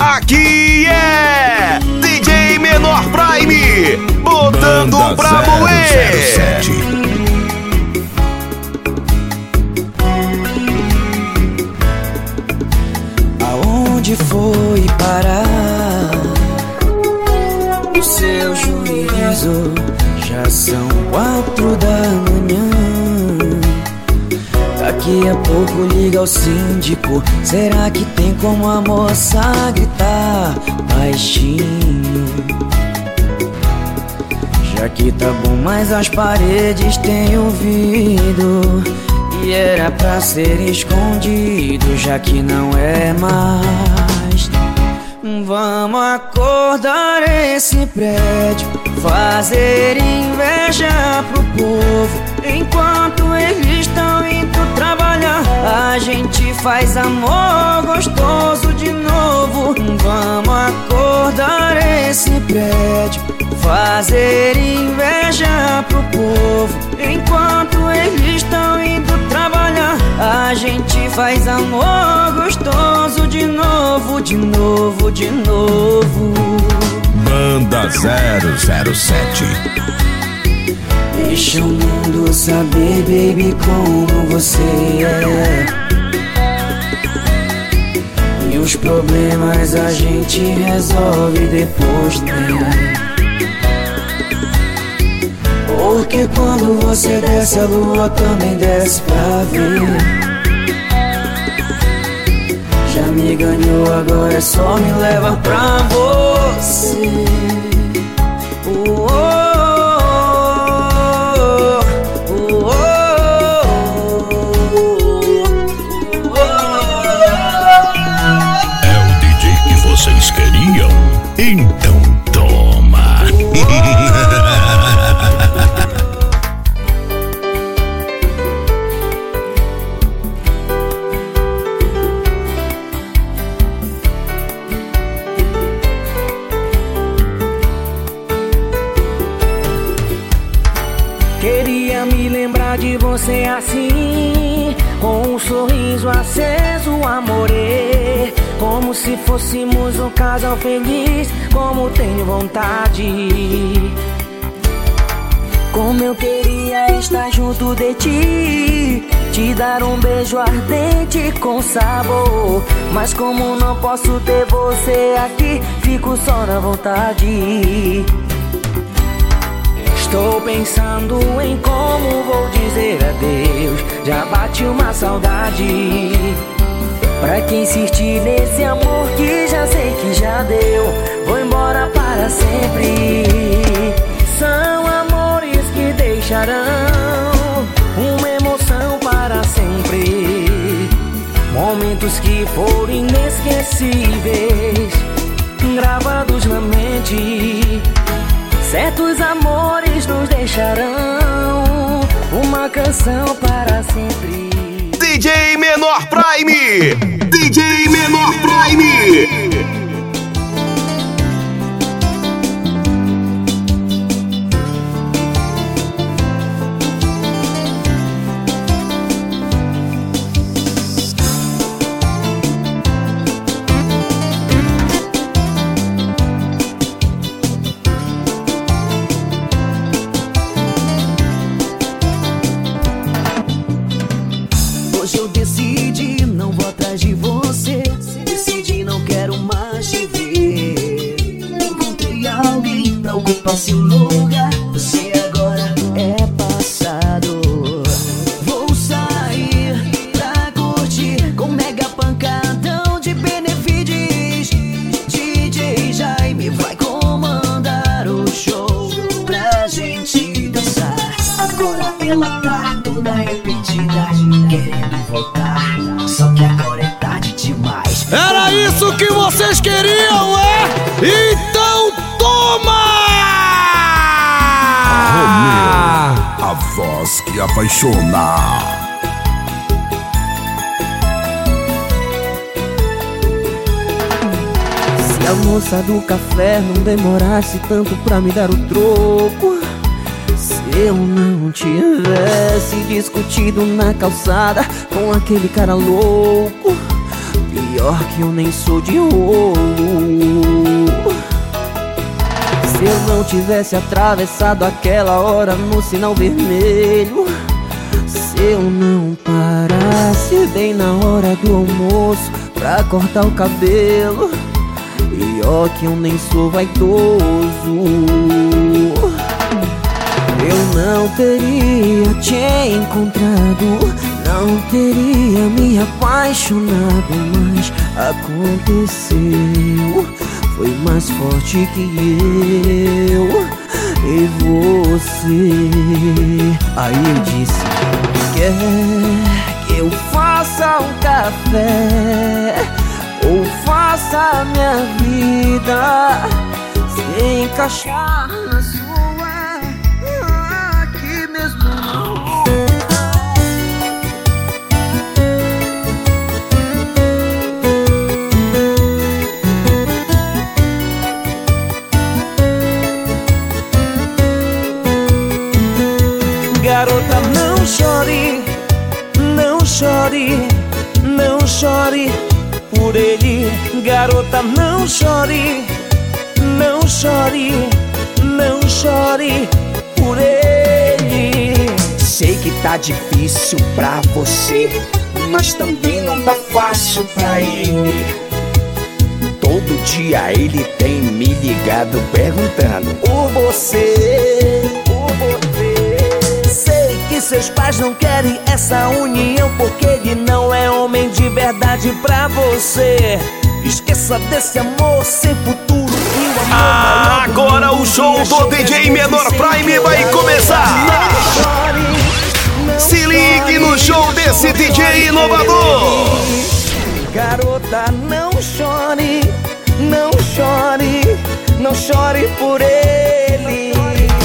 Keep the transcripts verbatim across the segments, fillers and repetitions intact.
Aqui é D J Menor Prime, botando Banda pra zero moer. zero sete. Aonde foi parar o seu juízo? Já são quatro da manhã. Daqui a pouco liga o síndico. Será que tem como a moça gritar baixinho? Já que tá bom, mas as paredes têm ouvido. E era pra ser escondido, já que não é mais. Vamos acordar esse prédio, fazer inveja pro povo. Enquanto eles estão indo trabalhar, a gente faz amor gostoso de novo. Vamos acordar esse prédio, fazer inveja pro povo. Enquanto eles estão indo trabalhar, a gente faz amor gostoso de novo, de novo, de novo. Banda zero zero sete. Deixa o mundo saber, baby, como você é. E os problemas a gente resolve depois, né? Porque quando você desce, a lua também desce pra ver. Já me ganhou, agora é só me levar pra você. Oh, oh. Vocês queriam? Então toma! Queria me lembrar de você assim, com um sorriso aceso, amore. Como se fôssemos um casal feliz, como tenho vontade. Como eu queria estar junto de ti, te dar um beijo ardente com sabor. Mas como não posso ter você aqui, fico só na vontade. Estou pensando em como vou dizer adeus, já bate uma saudade. Pra que insistir nesse amor que já sei que já deu, vou embora para sempre. São amores que deixarão uma emoção para sempre. Momentos que foram inesquecíveis, gravados na mente. Certos amores nos deixarão uma canção para sempre. D J Menor Prime, D J Menor Prime. Hoje eu decidi, não vou atrás de você. Decidi, não quero mais te ver. Encontrei alguém pra ocupar seu lugar. Você agora é passado. Vou sair pra curtir com mega pancadão de beneficios. D J Jaime vai comandar o show pra gente dançar. Agora ela tá toda arrependida, querendo voltar, só que agora é tarde demais. Era isso que vocês queriam, é? Então toma! Romeu, a voz que apaixona. Se a moça do café não demorasse tanto pra me dar o troco, se eu não tivesse discutido na calçada com aquele cara louco, pior que eu nem sou de roubo. não tivesse atravessado aquela hora no sinal vermelho, se eu não parasse bem na hora do almoço pra cortar o cabelo, e ó que eu nem sou vaidoso, eu não teria te encontrado, não teria me apaixonado, mas aconteceu, foi mais forte que eu e você. Aí eu disse: quer que eu faça um café ou faça a minha vida se encaixar na sua, aqui mesmo não. Garota, não chore, não chore, não chore por ele. Garota, não chore, não chore, não chore por ele. Sei que tá difícil pra você, mas também não tá fácil pra ele. Todo dia ele tem me ligado perguntando por você, por você. Sei que seus pais não querem essa união, porque ele não é homem de verdade pra você. Esqueça desse amor sem futuro e o amor Ah, agora o show do D J Menor Prime vai começar. Se ligue no show desse D J inovador. Garota, não chore, não chore, não chore por ele.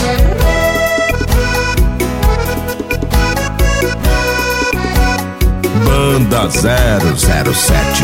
Banda zero zero sete.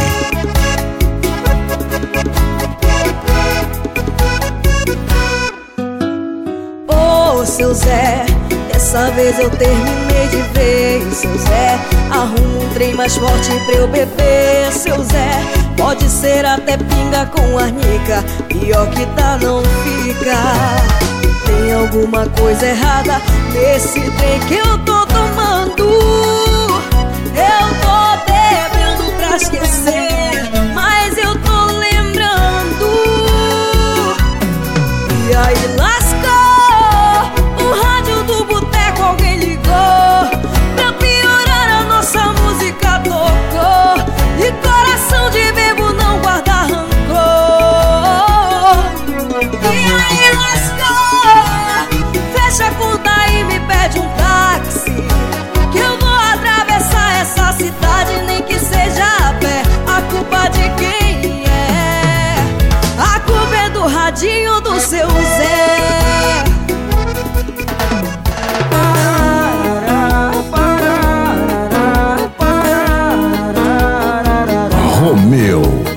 Ô, seu Zé, dessa vez eu terminei de vez. Seu Zé, arruma um trem mais forte pra eu beber. Seu Zé, pode ser até pinga com arnica, pior que tá não fica. Tem alguma coisa errada nesse trem que eu tô tomando. Eu tô bebendo pra esquecer, mas eu tô lembrando. E aí lascou, o rádio do boteco alguém ligou, pra piorar a nossa música tocou, e coração de bebo não guarda rancor. E aí lascou, fecha a conta e me pede um táxi, que eu vou atravessar essa cidade, nem que seja a pé. A culpa de quem é? A culpa é do radinho do seu Zé. Romeu.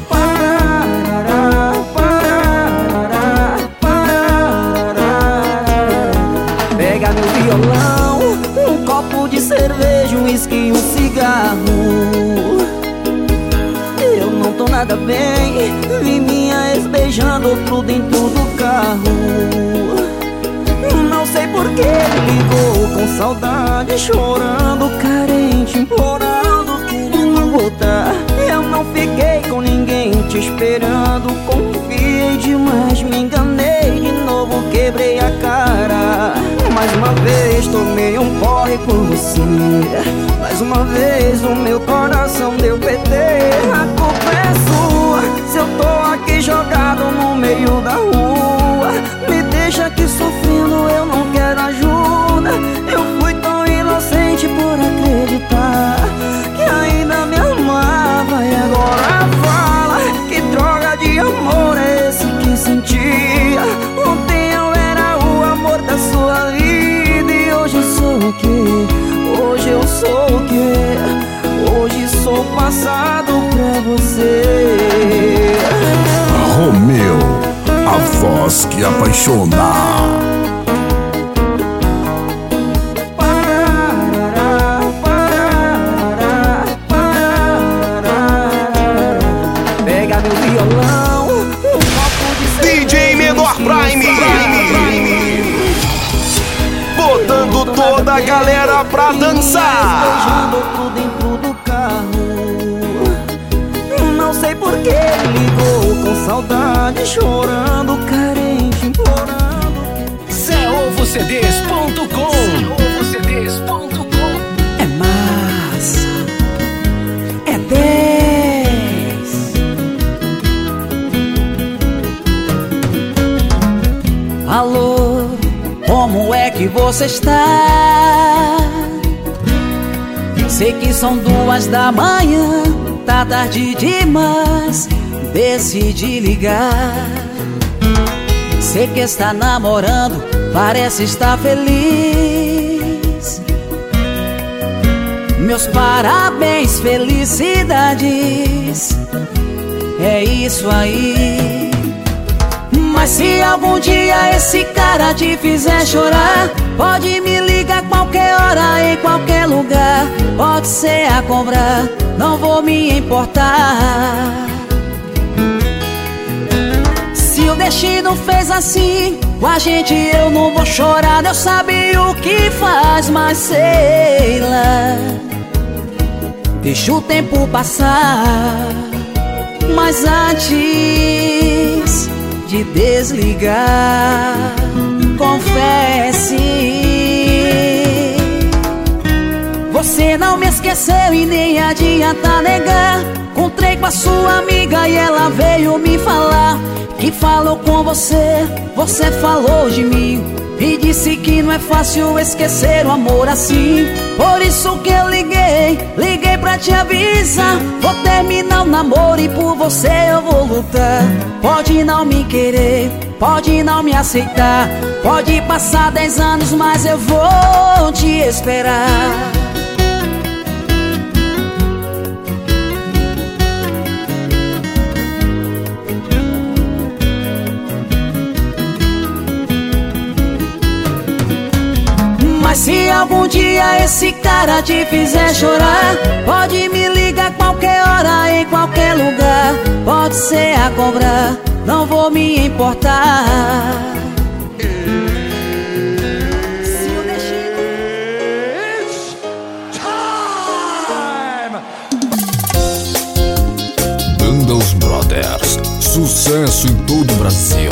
Pega meu violão, um copo de cerveja, um uísque e um cigarro. Eu não tô nada bem, vi minha ex beijando outro dentro do carro. Não sei por que ele ligou com saudade, chorando, carente, implorando, querendo voltar. Eu não fiquei com ninguém te esperando, confiei demais, me enganei de novo, quebrei a cara. Mais uma vez tomei um porre por você, mais uma vez o meu coração deu P T. A culpa é sua, se eu tô aqui jogado no meio da rua. Me deixa aqui sofrendo, eu não quero ajuda. Eu fui tão inocente por acreditar que ainda me amava, e agora fala que droga de amor é esse que sentia. Ontem eu era o amor da sua vida, e hoje sou o quê? Hoje eu sou o quê? Hoje sou passado pra você. Romeu, a voz que apaixona. Pega meu violão, um copo de D J Menor Prime. a galera pra dançar. Beijando outro dentro do carro. Não sei por que ligou com saudade, chorando, carente, implorando. Zé Ovo C Ds ponto com. Zé Ovo C Ds ponto com. É massa, é dez. Alô, como é que você está? Sei que são duas da manhã, tá tarde demais, decidi ligar. Sei que está namorando, parece estar feliz. Meus parabéns, felicidades. É isso aí. Mas se algum dia esse cara te fizer chorar, pode me ligar qualquer hora, em qualquer lugar. Pode ser a cobrar, não vou me importar. Se o destino fez assim com a gente, eu não vou chorar. Deus sabe o que faz, mas sei lá. Deixa o tempo passar. Mas antes de desligar, confesse, você não me esqueceu e nem adianta negar. Encontrei com a sua amiga e ela veio me falar que falou com você, você falou de mim e disse que não é fácil esquecer o amor assim. Por isso que eu liguei, liguei pra te avisar. Vou terminar o namoro e por você eu vou lutar. Pode não me querer, pode não me aceitar, pode passar dez anos, mas eu vou te esperar. Mas se algum dia esse cara te fizer chorar, pode me ligar qualquer hora, em qualquer lugar. Pode ser a cobrar, não vou me importar. Se eu deixar... Banda Os Brothers, sucesso em todo o Brasil.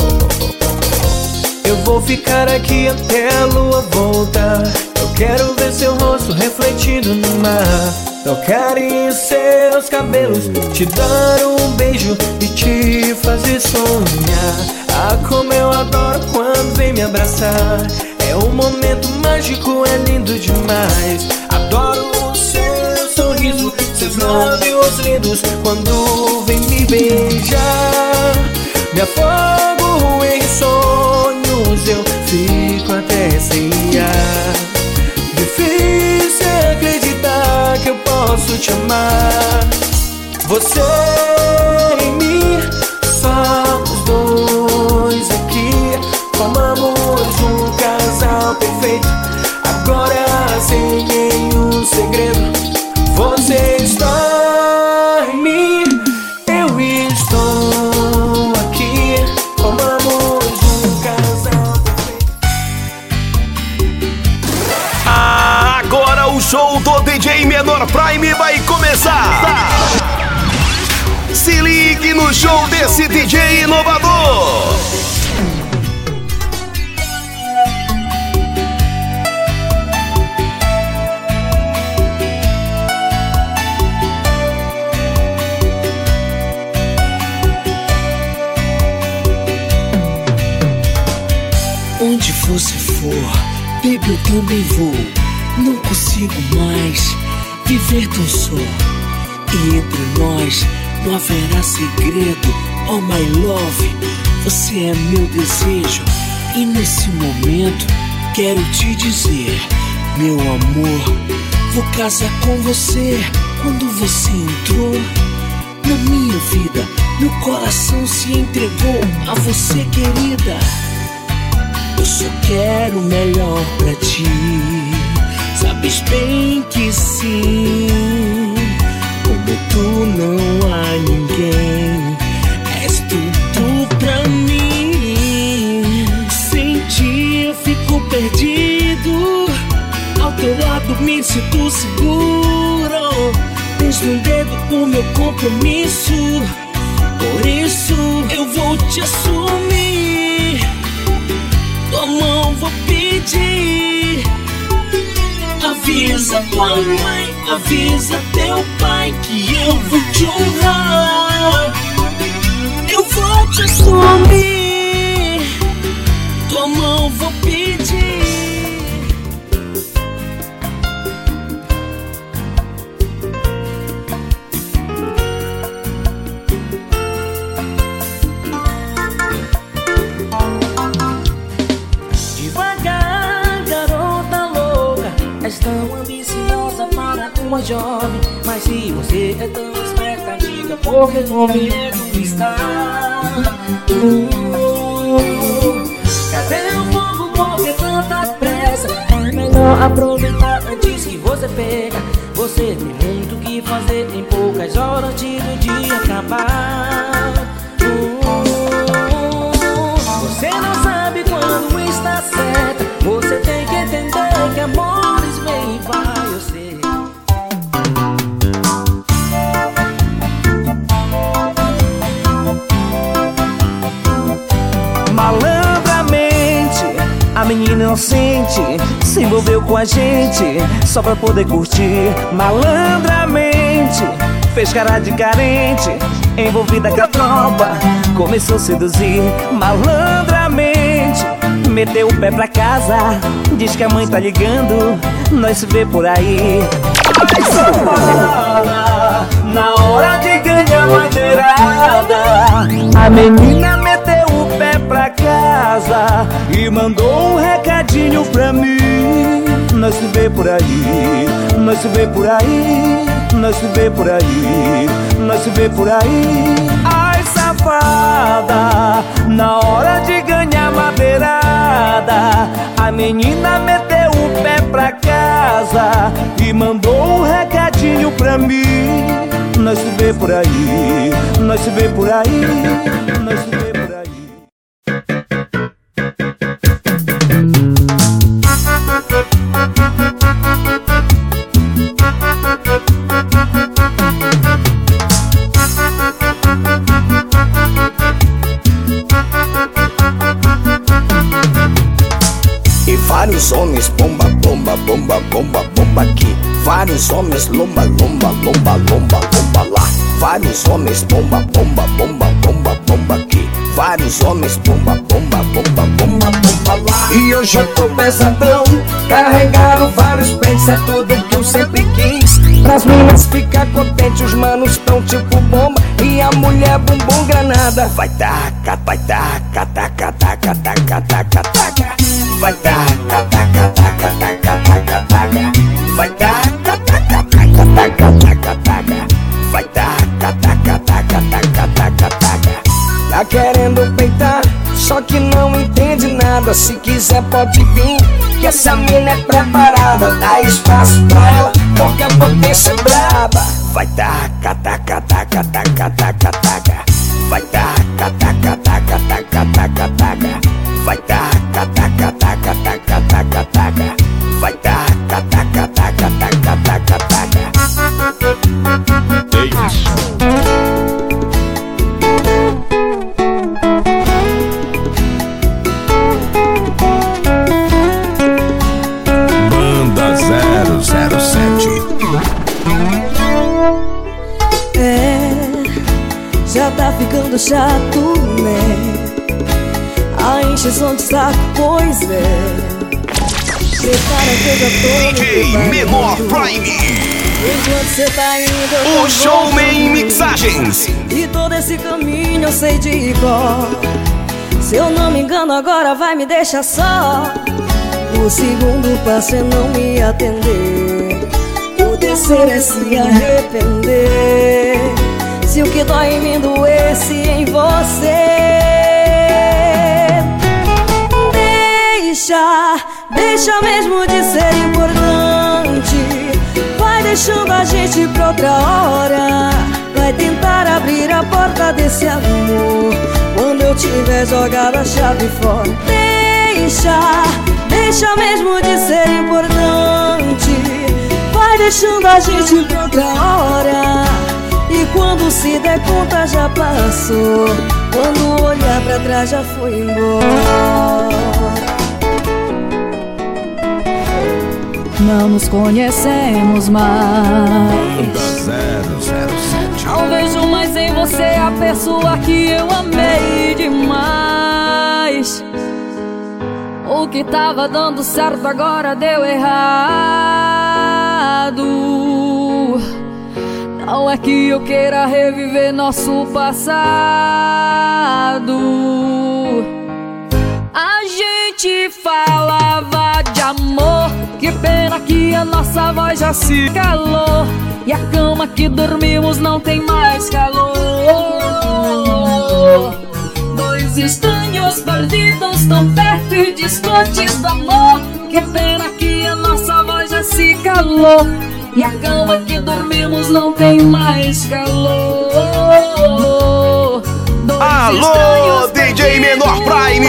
Eu vou ficar aqui até a lua voltar. Eu quero ver seu rosto refletido no mar, tocar em seus cabelos, te dar um beijo e te fazer sonhar. Ah, como eu adoro quando vem me abraçar. É um momento mágico, é lindo demais. Adoro o seu sorriso, seus lábios lindos quando vem me beijar. Me afogo em sonhos, eu fico até sem ar. Difícil acreditar que eu posso te amar. Você e mim, só os dois aqui. Formamos um casal perfeito, agora sem nenhum segredo. Você está em mim, eu estou aqui. Formamos um casal perfeito. Agora o show do D J Menor Prime vai começar. Se ligue no show desse D J inovador. Onde você for, baby, eu também vou. Não consigo mais viver tão só. E entre nós não haverá segredo. Oh my love, você é meu desejo. E nesse momento quero te dizer, meu amor, vou casar com você. Quando você entrou na minha vida, meu coração se entregou a você, querida. Eu só quero o melhor pra ti, sabes bem que sim. Como tu não há ninguém, és tudo pra mim. Sem ti eu fico perdido, me sinto seguro. Desde um dedo o meu compromisso. Por isso eu vou te assumir. Tua mão vou pedir. Avisa tua mãe, avisa teu pai que eu vou te honrar. Eu vou te assumir. Tua mão vou pedir. És tão ambiciosa para uma jovem, mas se você é tão esperta, diga porque comigo está. uh, Cadê o fogo, porque tanta pressa? É melhor aproveitar antes que você pega. Você tem muito o que fazer em poucas horas antes do dia acabar. uh, Você não sabe quando está certa. Você tem que entender que amores vem e vai, eu sei. Malandramente, a menina inocente se envolveu com a gente só pra poder curtir. Malandramente, fez cara de carente, envolvida com a tropa, começou a seduzir. Malandramente, meteu o pé pra casa, diz que a mãe tá ligando, nós se vê por aí. Ai, safada, na hora de ganhar madeirada, a menina meteu o pé pra casa e mandou um recadinho pra mim. Nós se vê por aí, nós se vê por aí, nós se vê por aí, nós se vê por aí. Ai, safada, na hora de ganhar madeirada, a menina meteu o pé pra casa e mandou um recadinho pra mim. Nós se vê por aí, nós se vê por aí, nós se vê por aí. E vários homens bomba, bomba, bomba, bomba, bomba aqui. Vários homens lomba, lomba, lomba, lomba, lomba lá. Vários homens bomba, bomba, bomba, bomba, bomba aqui. Vários homens bomba, bomba, bomba, bomba, bomba lá. E hoje eu tô pesadão, carregado vários pentes, é tudo que eu sempre quis. Pras minas ficar contente, os manos tão tipo bomba e a mulher bumbum granada. Vai taca, vai taca, taca, taca, taca, taca, taca. Vai taca, taca, taca, taca, taca, taca. Vai taca, taca, taca, taca, taca, taca. Vai taca, taca, taca, taca, taca, taca. Tá querendo peitar, só que não entende nada. Se quiser pode vir, que essa mina é preparada. Dá espaço pra ela, porque a potência é braba. Vai taca, taca, taca, taca, taca, taca. Vai taca, taca, taca, taca, taca, taca. Vai taca, taca, taca, taca, taca, taca. Vai taca, taca, taca, taca, taca, taca. Banda zero zero sete. É, já tá ficando chato, né? A encheção de saco, pois é. Prepara que eu já tô D J Menor Prime, enquanto cê tá indo, eu o Showman Mixagens. e todo esse caminho eu sei de cor. Se eu não me engano agora vai me deixar só. O segundo passo é não me atender. O terceiro é se arrepender. Se o que dói em mim doesse em você, Deixa, deixa mesmo de ser importante. Vai deixando a gente pra outra hora. Vai tentar abrir a porta desse amor quando eu tiver jogado a chave fora. Deixa, deixa mesmo de ser importante. vai deixando a gente pra outra hora. E quando se der conta já passou. Quando olhar pra trás já foi embora. Não nos conhecemos mais. zero zero sete. Não vejo mais em você a pessoa que eu amei demais. O que tava dando certo agora deu errado. Não é que eu queira reviver nosso passado. A gente falava de amor, que pena que a nossa voz já se calou. E a cama que dormimos não tem mais calor. Dois estranhos perdidos tão perto e distantes do amor. Que pena que a nossa voz já se calou. E a cama que dormimos não tem mais calor. Dois Alô, D J Menor Prime.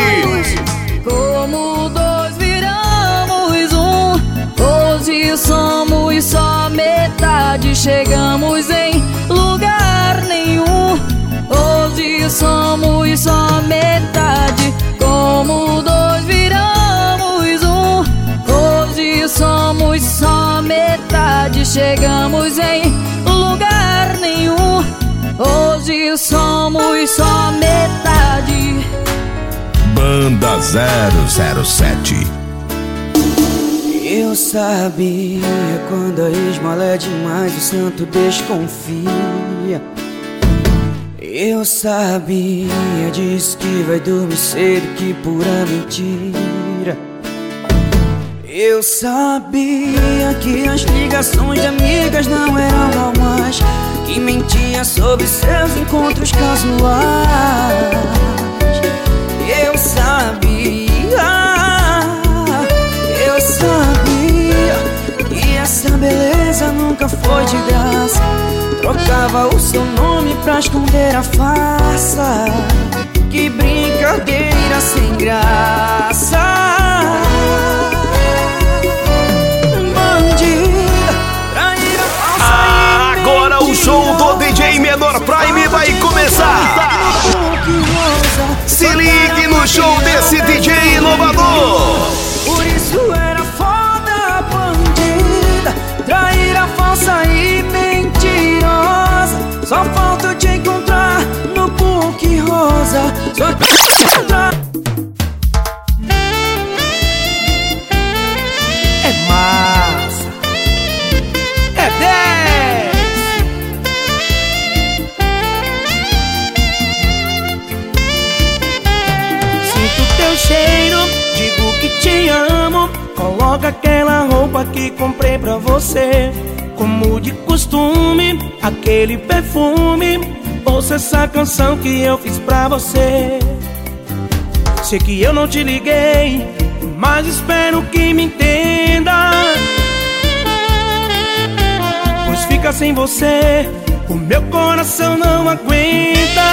Como dois viramos um, hoje somos só metade. Chegamos em lugar nenhum. Hoje somos só metade. Como dois viramos um, hoje somos só metade. Chegamos em lugar nenhum. Hoje somos só metade. Banda zero zero sete. Eu sabia quando a esmola é demais, o santo desconfia. Eu sabia, diz que vai dormir cedo, que pura mentira. Eu sabia que as ligações de amigas não eram normais, que mentia sobre seus encontros casuais. Eu sabia, eu sabia que essa beleza nunca foi de graça. Trocava o seu nome pra esconder a farsa. Que brincadeira sem graça. Bandida, traíra, falsa. Ah, agora o show do D J Menor Prime vai começar. Se ligue no show desse D J inovador. Por isso era foda, bandida, traíra, falsa e mentirosa. Só falta eu te encontrar no Book Rosa. Só te encontrar. É massa, é dez. Sinto teu cheiro, digo que te amo. Coloca aquela roupa que comprei pra você. Como de costume, aquele perfume. Ouça essa canção que eu fiz pra você. Sei que eu não te liguei, mas espero que me entenda. Pois fica sem você, o meu coração não aguenta.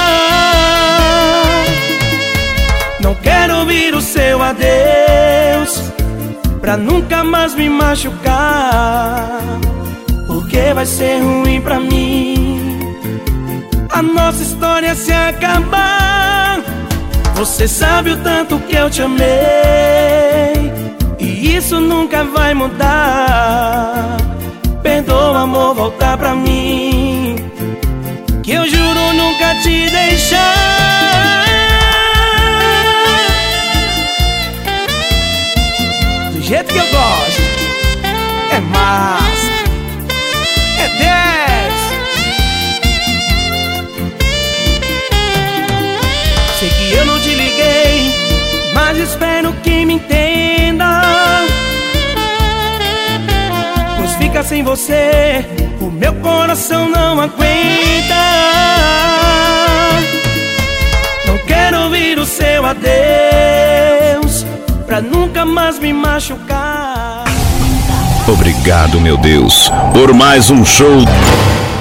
Não quero ouvir o seu adeus, pra nunca mais me machucar, porque vai ser ruim pra mim a nossa história se acabar. Você sabe o tanto que eu te amei, e isso nunca vai mudar. Perdoa, amor, voltar pra mim, que eu juro nunca te deixar. Do jeito que eu gosto, é massa, é dez. Sei que eu não te liguei, mas espero que me entenda. Pois fica sem você, o meu coração não aguenta. Não quero ouvir o seu adeus, pra nunca mais me machucar. Obrigado, meu Deus, por mais um show